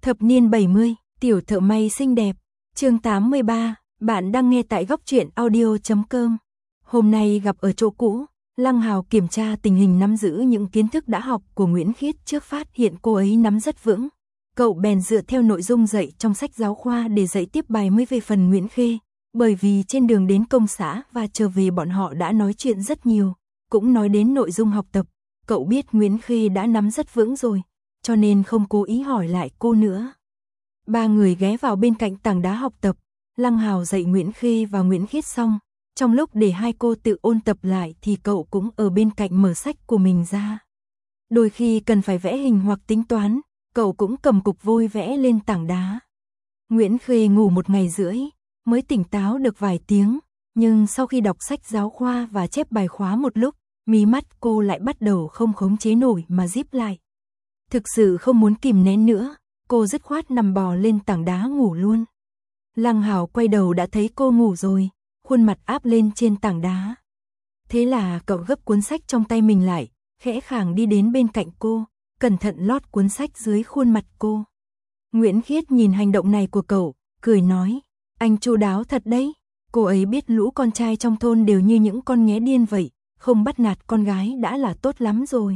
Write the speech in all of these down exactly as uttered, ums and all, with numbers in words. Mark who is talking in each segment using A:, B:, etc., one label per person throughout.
A: Thập niên bảy mươi, tiểu thợ may xinh đẹp. Chương tám mươi ba, bạn đang nghe tại góc truyện audio chấm com. Hôm nay gặp ở chỗ cũ, Lăng Hào kiểm tra tình hình nắm giữ những kiến thức đã học của Nguyễn Khiết, trước phát hiện cô ấy nắm rất vững. Cậu bèn dựa theo nội dung dạy trong sách giáo khoa để dạy tiếp bài mới về phần Nguyễn Khê, bởi vì trên đường đến công xã và trở về bọn họ đã nói chuyện rất nhiều, cũng nói đến nội dung học tập. Cậu biết Nguyễn Khê đã nắm rất vững rồi, cho nên không cố ý hỏi lại cô nữa. Ba người ghé vào bên cạnh tảng đá học tập, Lăng Hào dạy Nguyễn Khê và Nguyễn Khiết xong, trong lúc để hai cô tự ôn tập lại thì cậu cũng ở bên cạnh mở sách của mình ra. Đôi khi cần phải vẽ hình hoặc tính toán, cậu cũng cầm cục vôi vẽ lên tảng đá. Nguyễn Khê ngủ một ngày rưỡi, mới tỉnh táo được vài tiếng, nhưng sau khi đọc sách giáo khoa và chép bài khóa một lúc, mí mắt cô lại bắt đầu không khống chế nổi mà díp lại. Thực sự không muốn kìm nén nữa, cô dứt khoát nằm bò lên tảng đá ngủ luôn. Lăng Hào quay đầu đã thấy cô ngủ rồi, khuôn mặt áp lên trên tảng đá. Thế là cậu gấp cuốn sách trong tay mình lại, khẽ khàng đi đến bên cạnh cô, cẩn thận lót cuốn sách dưới khuôn mặt cô. Nguyễn Khiết nhìn hành động này của cậu, cười nói, anh chu đáo thật đấy. Cô ấy biết lũ con trai trong thôn đều như những con nghé điên vậy, không bắt nạt con gái đã là tốt lắm rồi.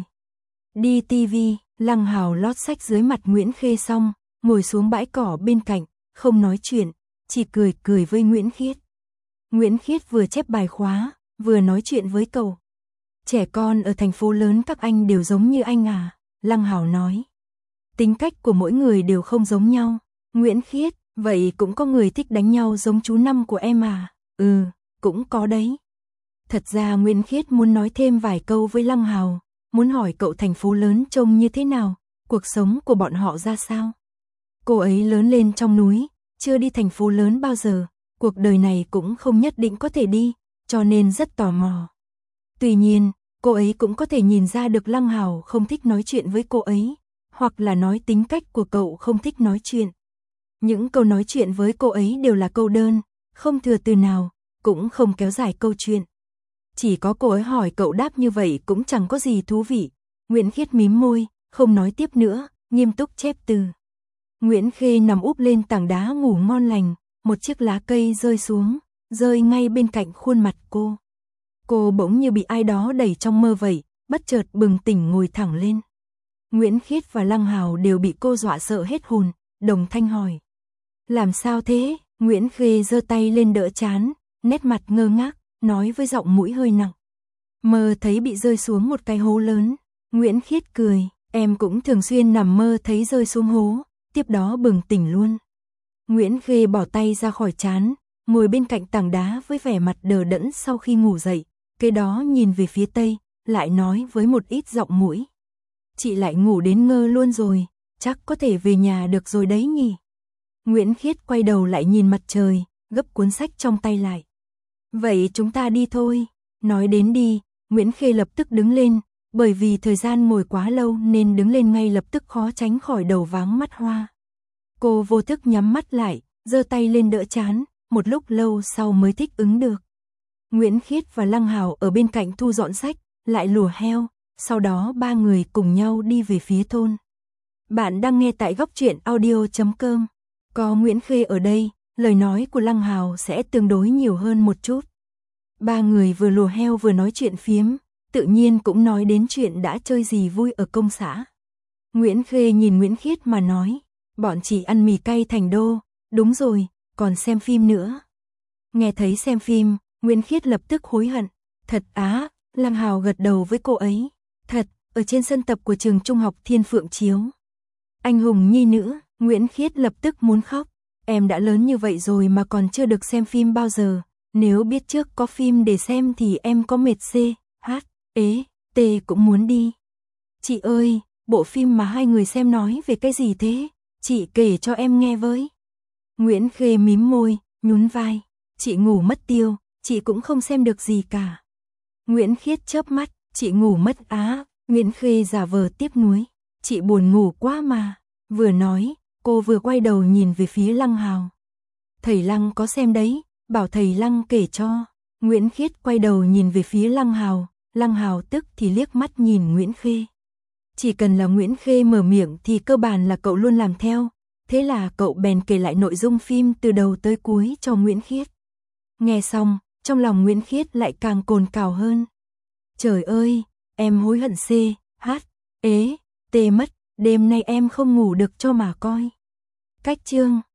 A: Đi tivi, Lăng Hào lót sách dưới mặt Nguyễn Khê xong, ngồi xuống bãi cỏ bên cạnh, không nói chuyện, chỉ cười cười với Nguyễn Khiết. Nguyễn Khiết vừa chép bài khóa, vừa nói chuyện với cậu. Trẻ con ở thành phố lớn các anh đều giống như anh à, Lăng Hào nói. Tính cách của mỗi người đều không giống nhau. Nguyễn Khiết, vậy cũng có người thích đánh nhau giống chú Năm của em à? Ừ, cũng có đấy. Thật ra Nguyễn Khiết muốn nói thêm vài câu với Lăng Hào, muốn hỏi cậu thành phố lớn trông như thế nào, cuộc sống của bọn họ ra sao. Cô ấy lớn lên trong núi, chưa đi thành phố lớn bao giờ, cuộc đời này cũng không nhất định có thể đi, cho nên rất tò mò. Tuy nhiên, cô ấy cũng có thể nhìn ra được Lăng Hào không thích nói chuyện với cô ấy, hoặc là nói tính cách của cậu không thích nói chuyện. Những câu nói chuyện với cô ấy đều là câu đơn, không thừa từ nào, cũng không kéo dài câu chuyện. Chỉ có cô ấy hỏi cậu đáp như vậy cũng chẳng có gì thú vị. Nguyễn Khiết mím môi, không nói tiếp nữa, nghiêm túc chép từ. Nguyễn Khê nằm úp lên tảng đá ngủ ngon lành, một chiếc lá cây rơi xuống, rơi ngay bên cạnh khuôn mặt cô. Cô bỗng như bị ai đó đẩy trong mơ vậy, bất chợt bừng tỉnh ngồi thẳng lên. Nguyễn Khiết và Lăng Hào đều bị cô dọa sợ hết hồn, đồng thanh hỏi. Làm sao thế? Nguyễn Khê giơ tay lên đỡ trán, nét mặt ngơ ngác, nói với giọng mũi hơi nặng. Mơ thấy bị rơi xuống một cái hố lớn. Nguyễn Khiết cười, em cũng thường xuyên nằm mơ thấy rơi xuống hố, tiếp đó bừng tỉnh luôn. Nguyễn Khê bỏ tay ra khỏi trán, ngồi bên cạnh tảng đá với vẻ mặt đờ đẫn sau khi ngủ dậy, kế đó nhìn về phía tây, lại nói với một ít giọng mũi. Chị lại ngủ đến ngơ luôn rồi, chắc có thể về nhà được rồi đấy nhỉ. Nguyễn Khiết quay đầu lại nhìn mặt trời, gấp cuốn sách trong tay lại. Vậy chúng ta đi thôi. Nói đến đi, Nguyễn Khê lập tức đứng lên, bởi vì thời gian ngồi quá lâu nên đứng lên ngay lập tức khó tránh khỏi đầu váng mắt hoa. Cô vô thức nhắm mắt lại, giơ tay lên đỡ trán, một lúc lâu sau mới thích ứng được. Nguyễn Khiết và Lăng Hào ở bên cạnh thu dọn sách, lại lùa heo, sau đó ba người cùng nhau đi về phía thôn. Bạn đang nghe tại góc truyện audio chấm com. Có Nguyễn Khê ở đây, lời nói của Lăng Hào sẽ tương đối nhiều hơn một chút. Ba người vừa lùa heo vừa nói chuyện phiếm, tự nhiên cũng nói đến chuyện đã chơi gì vui ở công xã. Nguyễn Khê nhìn Nguyễn Khiết mà nói, bọn chị ăn mì cay thành đô, đúng rồi, còn xem phim nữa. Nghe thấy xem phim, Nguyễn Khiết lập tức hối hận, thật á, Lăng Hào gật đầu với cô ấy, thật, ở trên sân tập của trường trung học Thiên Phượng chiếu. Anh hùng nhi nữ, Nguyễn Khiết lập tức muốn khóc, em đã lớn như vậy rồi mà còn chưa được xem phim bao giờ, nếu biết trước có phim để xem thì em có mệt C, H, ế, T cũng muốn đi. Chị ơi, bộ phim mà hai người xem nói về cái gì thế? Chị kể cho em nghe với. Nguyễn Khê mím môi, nhún vai, chị ngủ mất tiêu, chị cũng không xem được gì cả. Nguyễn Khiết chớp mắt, chị ngủ mất á, Nguyễn Khê giả vờ tiếc nuối, chị buồn ngủ quá mà. Vừa nói, cô vừa quay đầu nhìn về phía Lăng Hào. Thầy Lăng có xem đấy, bảo thầy Lăng kể cho. Nguyễn Khiết quay đầu nhìn về phía Lăng Hào, Lăng Hào tức thì liếc mắt nhìn Nguyễn Khê. Chỉ cần là Nguyễn Khê mở miệng thì cơ bản là cậu luôn làm theo, Thế là cậu bèn kể lại nội dung phim từ đầu tới cuối cho Nguyễn Khiết. Nghe xong, trong lòng Nguyễn Khiết lại càng cồn cào hơn. Trời ơi, em hối hận c, h, ế, tê mất, đêm nay em không ngủ được cho mà coi. Cách chương